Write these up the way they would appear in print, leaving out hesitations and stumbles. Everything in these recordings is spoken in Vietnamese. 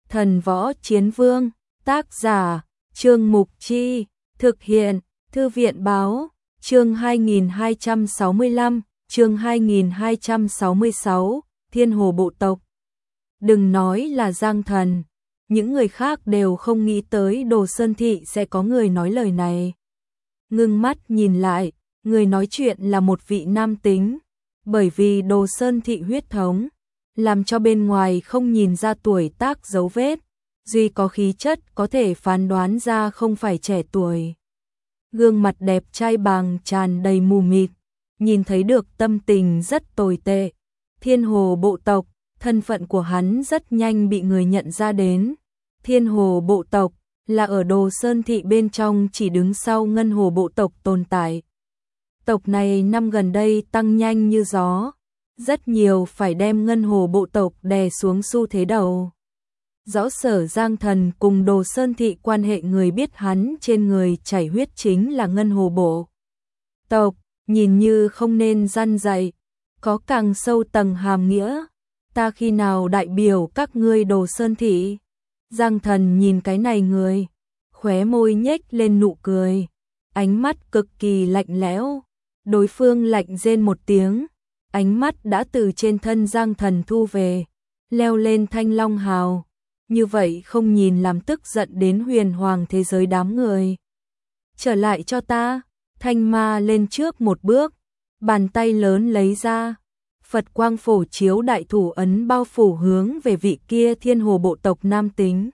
Thần Võ Chiến Vương, tác giả, Trương Mục Chi, thực hiện, Thư viện Báo, chương 2265, chương 2266, Thiên Hồ Bộ Tộc. Đừng nói là Giang Thần, những người khác đều không nghĩ tới Đồ Sơn Thị sẽ có người nói lời này. Ngưng mắt nhìn lại, người nói chuyện là một vị nam tính, bởi vì Đồ Sơn Thị huyết thống, làm cho bên ngoài không nhìn ra tuổi tác dấu vết, duy có khí chất có thể phán đoán ra không phải trẻ tuổi. Gương mặt đẹp trai bàng tràn đầy mù mịt, nhìn thấy được tâm tình rất tồi tệ. Thiên Hồ Bộ Tộc, thân phận của hắn rất nhanh bị người nhận ra đến. Thiên Hồ Bộ Tộc là ở Đồ Sơn Thị bên trong chỉ đứng sau Ngân Hồ Bộ Tộc tồn tại. Tộc này năm gần đây tăng nhanh như gió, rất nhiều phải đem Ngân Hồ Bộ Tộc đè xuống xu thế đầu. Rõ Sở Giang Thần cùng Đồ Sơn Thị quan hệ, người biết hắn trên người chảy huyết chính là Ngân Hồ Bộ Tộc, nhìn như không nên răn dạy, có càng sâu tầng hàm nghĩa. Ta khi nào đại biểu các ngươi Đồ Sơn Thị? Giang Thần nhìn cái này người, khóe môi nhếch lên nụ cười, ánh mắt cực kỳ lạnh lẽo. Đối phương lạnh rên một tiếng, ánh mắt đã từ trên thân Giang Thần thu về, leo lên Thanh Long Hào. Như vậy không nhìn làm tức giận đến huyền hoàng thế giới đám người. Trở lại cho ta. Thanh ma lên trước một bước, bàn tay lớn lấy ra, Phật quang phổ chiếu đại thủ ấn bao phủ hướng về vị kia Thiên Hồ Bộ Tộc nam tính.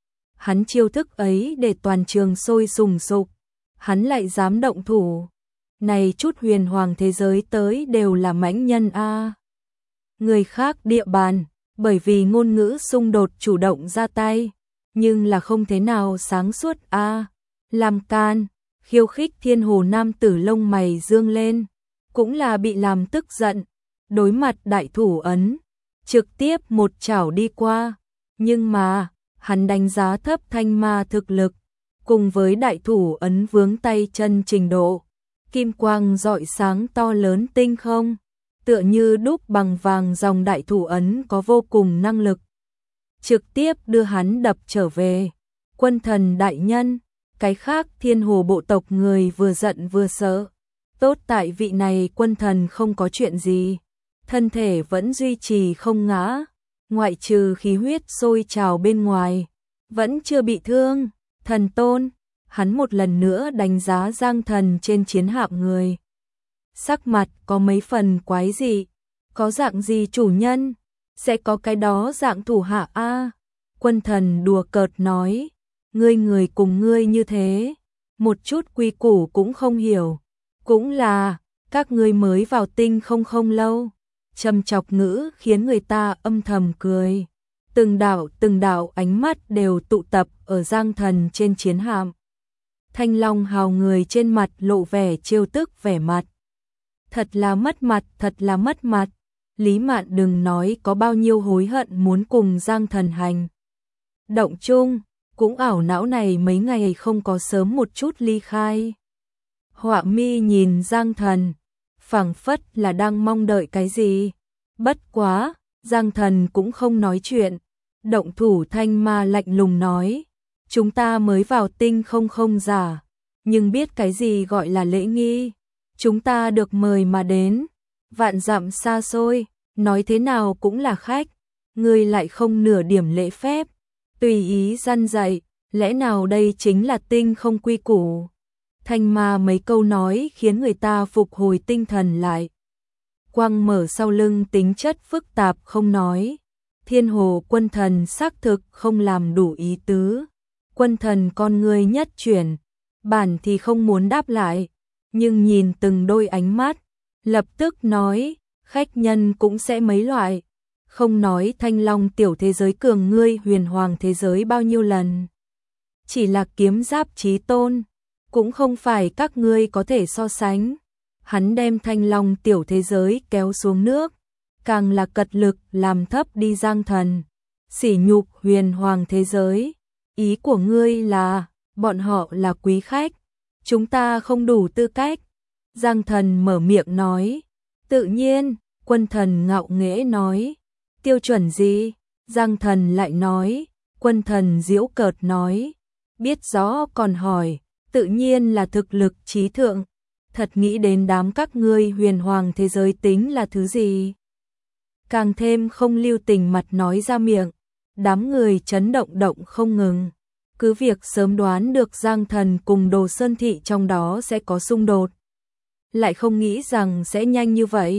Hắn chiêu thức ấy để toàn trường sôi sùng sục, hắn lại dám động thủ. Này chút huyền hoàng thế giới tới đều là mãnh nhân a. Người khác địa bàn, bởi vì ngôn ngữ xung đột chủ động ra tay, nhưng là không thế nào sáng suốt a. Làm can, khiêu khích Thiên Hồ nam tử lông mày dương lên, cũng là bị làm tức giận, đối mặt đại thủ ấn, trực tiếp một chảo đi qua, nhưng mà, hắn đánh giá thấp thanh ma thực lực, cùng với đại thủ ấn vướng tay chân trình độ, kim quang rọi sáng to lớn tinh không, tựa như đúc bằng vàng dòng đại thủ ấn có vô cùng năng lực, trực tiếp đưa hắn đập trở về. Quân thần đại nhân, cái khác Thiên Hồ Bộ Tộc người vừa giận vừa sợ. Tốt tại vị này quân thần không có chuyện gì, thân thể vẫn duy trì không ngã, ngoại trừ khí huyết sôi trào bên ngoài, vẫn chưa bị thương. Thần tôn, hắn một lần nữa đánh giá Giang Thần trên chiến hạm người. Sắc mặt có mấy phần quái dị, có dạng gì chủ nhân, sẽ có cái đó dạng thủ hạ a. Quân thần đùa cợt nói, ngươi người cùng ngươi như thế, một chút quy củ cũng không hiểu, cũng là, các ngươi mới vào tinh không lâu. Châm chọc ngữ khiến người ta âm thầm cười. Từng đạo ánh mắt đều tụ tập ở Giang Thần trên chiến hạm. Thanh Long Hào người trên mặt lộ vẻ trêu tức vẻ mặt. Thật là mất mặt, thật là mất mặt. Lý Mạn đừng nói có bao nhiêu hối hận muốn cùng Giang Thần hành động chung, cũng ảo não này mấy ngày không có sớm một chút ly khai. Họa mi nhìn Giang Thần, phảng phất là đang mong đợi cái gì. Bất quá, Giang Thần cũng không nói chuyện. Động thủ thanh ma lạnh lùng nói, chúng ta mới vào tinh không giả, nhưng biết cái gì gọi là lễ nghi. Chúng ta được mời mà đến, vạn dặm xa xôi, nói thế nào cũng là khách. Ngươi lại không nửa điểm lễ phép, tùy ý răn dạy, lẽ nào đây chính là tinh không quy củ. Thanh ma mấy câu nói khiến người ta phục hồi tinh thần lại. Quang mở sau lưng tính chất phức tạp không nói. Thiên Hồ quân thần xác thực không làm đủ ý tứ. Quân thần con người nhất chuyển, bản thì không muốn đáp lại, nhưng nhìn từng đôi ánh mắt, lập tức nói, khách nhân cũng sẽ mấy loại. Không nói Thanh Long tiểu thế giới cường ngươi huyền hoàng thế giới bao nhiêu lần. Chỉ là kiếm giáp chí tôn, cũng không phải các ngươi có thể so sánh. Hắn đem Thanh Long tiểu thế giới kéo xuống nước, càng là cật lực làm thấp đi Giang Thần. Sỉ nhục huyền hoàng thế giới, ý của ngươi là, bọn họ là quý khách, chúng ta không đủ tư cách. Giang Thần mở miệng nói, tự nhiên. Quân thần ngạo nghễ nói, tiêu chuẩn gì? Giang Thần lại nói, Quân thần giễu cợt nói, biết rõ còn hỏi, tự nhiên là thực lực trí thượng, thật nghĩ đến đám các ngươi huyền hoàng thế giới tính là thứ gì. Càng thêm không lưu tình mặt nói ra miệng, đám người chấn động không ngừng. Cứ việc sớm đoán được Giang Thần cùng Đồ Sơn Thị trong đó sẽ có xung đột. Lại không nghĩ rằng sẽ nhanh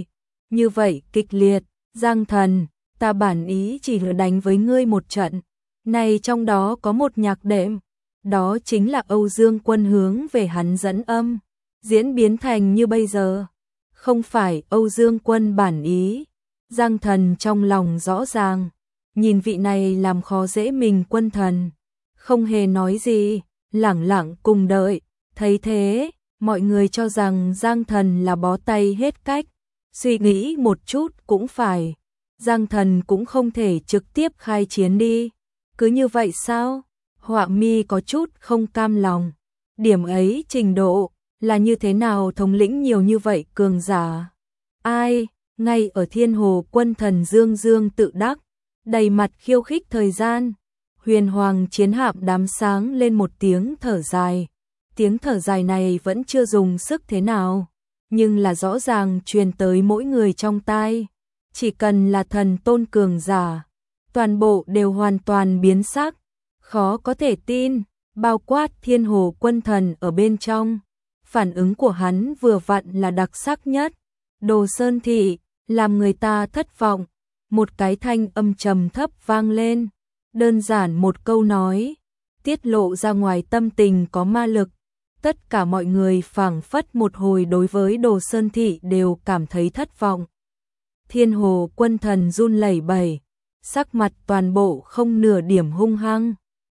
như vậy kịch liệt. Giang Thần, ta bản ý chỉ là đánh với ngươi một trận. Này trong đó có một nhạc đệm, đó chính là Âu Dương Quân hướng về hắn dẫn âm, diễn biến thành như bây giờ. Không phải Âu Dương Quân bản ý. Giang Thần trong lòng rõ ràng, nhìn vị này làm khó dễ mình Quân Thần. Không hề nói gì, lẳng lặng cùng đợi, thấy thế, mọi người cho rằng Giang Thần là bó tay hết cách, suy nghĩ một chút cũng phải, Giang Thần cũng không thể trực tiếp khai chiến đi, cứ như vậy sao? Họa Mi có chút không cam lòng, điểm ấy trình độ, là như thế nào thống lĩnh nhiều như vậy cường giả? Ai, ngay ở Thiên Hồ Quân Thần Dương Dương tự đắc, đầy mặt khiêu khích thời gian. Huyền Hoàng chiến hạm đám sáng lên một tiếng thở dài. Tiếng thở dài này vẫn chưa dùng sức thế nào, nhưng là rõ ràng truyền tới mỗi người trong tai. Chỉ cần là thần tôn cường giả, toàn bộ đều hoàn toàn biến sắc, khó có thể tin, bao quát Thiên Hồ Quân Thần ở bên trong. Phản ứng của hắn vừa vặn là đặc sắc nhất. Đồ Sơn Thị, làm người ta thất vọng. Một cái thanh âm trầm thấp vang lên. Đơn giản một câu nói, tiết lộ ra ngoài tâm tình có ma lực. Tất cả mọi người phảng phất một hồi đối với Đồ Sơn Thị đều cảm thấy thất vọng. Thiên Hồ Quân Thần run lẩy bẩy, sắc mặt toàn bộ không nửa điểm hung hăng.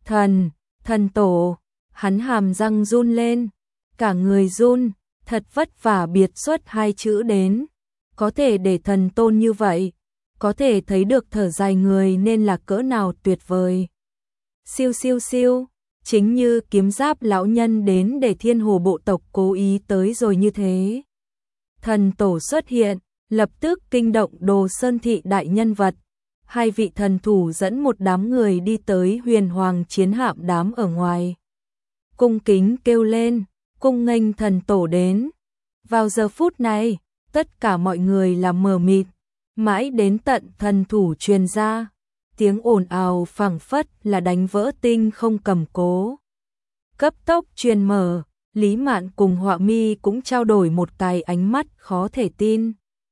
Thần tổ, hắn hàm răng run lên, cả người run, thật vất vả biệt xuất hai chữ đến. Có thể để thần tôn như vậy, có thể thấy được thở dài người nên là cỡ nào tuyệt vời. Siêu siêu siêu, chính như kiếm giáp lão nhân đến để Thiên Hồ bộ tộc cố ý tới rồi như thế. Thần tổ xuất hiện, lập tức kinh động Đồ Sơn Thị đại nhân vật. Hai vị thần thủ dẫn một đám người đi tới Huyền Hoàng chiến hạm đám ở ngoài. Cung kính kêu lên, cung nghênh thần tổ đến. Vào giờ phút này, tất cả mọi người là mờ mịt, mãi đến tận thần thủ truyền ra, tiếng ồn ào phảng phất là đánh vỡ tinh không cầm cố. Cấp tốc truyền mở, Lý Mạn cùng Họa Mi cũng trao đổi một cái ánh mắt khó thể tin.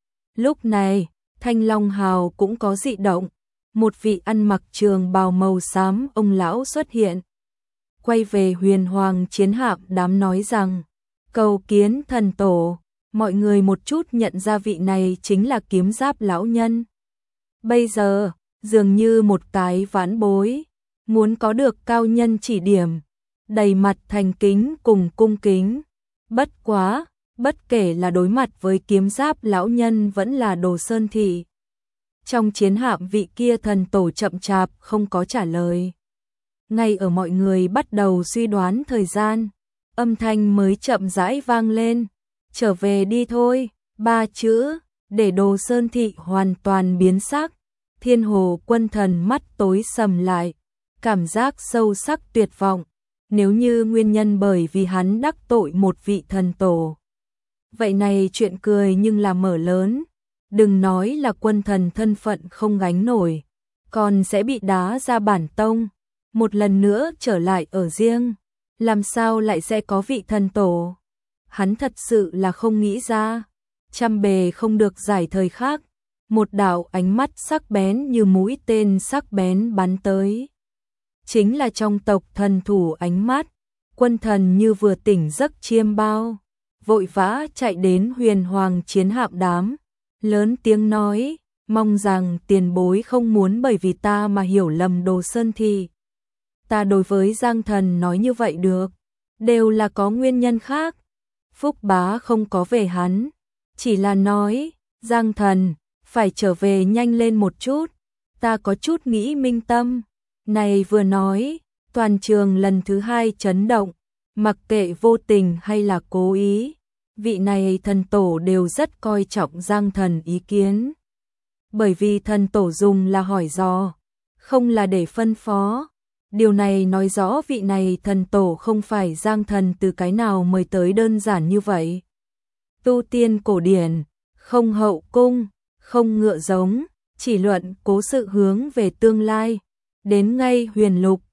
Lúc này, Thanh Long Hào cũng có dị động, một vị ăn mặc trường bào màu xám ông lão xuất hiện. Quay về Huyền Hoàng chiến hạm đám nói rằng, cầu kiến thần tổ. Mọi người một chút nhận ra vị này chính là kiếm giáp lão nhân. Bây giờ, dường như một cái vãn bối, muốn có được cao nhân chỉ điểm, đầy mặt thành kính cùng cung kính. Bất quá, bất kể là đối mặt với kiếm giáp lão nhân vẫn là Đồ Sơn Thị. Trong chiến hạm vị kia thần tổ chậm chạp không có trả lời. Ngay ở mọi người bắt đầu suy đoán thời gian, âm thanh mới chậm rãi vang lên. Trở về đi thôi, 3 chữ, để Đồ Sơn Thị hoàn toàn biến sắc. Thiên Hồ Quân Thần mắt tối sầm lại, cảm giác sâu sắc tuyệt vọng. Nếu như nguyên nhân bởi vì hắn đắc tội một vị thần tổ, vậy này chuyện cười nhưng là mở lớn. Đừng nói là quân thần thân phận không gánh nổi, còn sẽ bị đá ra bản tông. Một lần nữa trở lại ở riêng, làm sao lại sẽ có vị thần tổ? Hắn thật sự là không nghĩ ra. Trăm bề không được giải thời khác, một đạo ánh mắt sắc bén như mũi tên sắc bén bắn tới. Chính là trong tộc thần thủ ánh mắt. Quân thần như vừa tỉnh giấc chiêm bao, vội vã chạy đến Huyền Hoàng chiến hạm đám, lớn tiếng nói, mong rằng tiền bối không muốn bởi vì ta mà hiểu lầm Đồ Sơn Thị. Ta đối với Giang Thần nói như vậy được, đều là có nguyên nhân khác. Phúc Bá không có về hắn, chỉ là nói, Giang Thần, phải trở về nhanh lên một chút, ta có chút nghĩ minh tâm. Này vừa nói, toàn trường lần thứ hai chấn động, mặc kệ vô tình hay là cố ý, vị này thần tổ đều rất coi trọng Giang Thần ý kiến. Bởi vì thần tổ dùng là hỏi dò, không là để phân phó, Điều này nói rõ vị này thần tổ không phải Giang Thần từ cái nào mời tới đơn giản như vậy. Tu tiên cổ điển, không hậu cung, không ngựa giống, chỉ luận cố sự hướng về tương lai. Đến ngay huyền lục,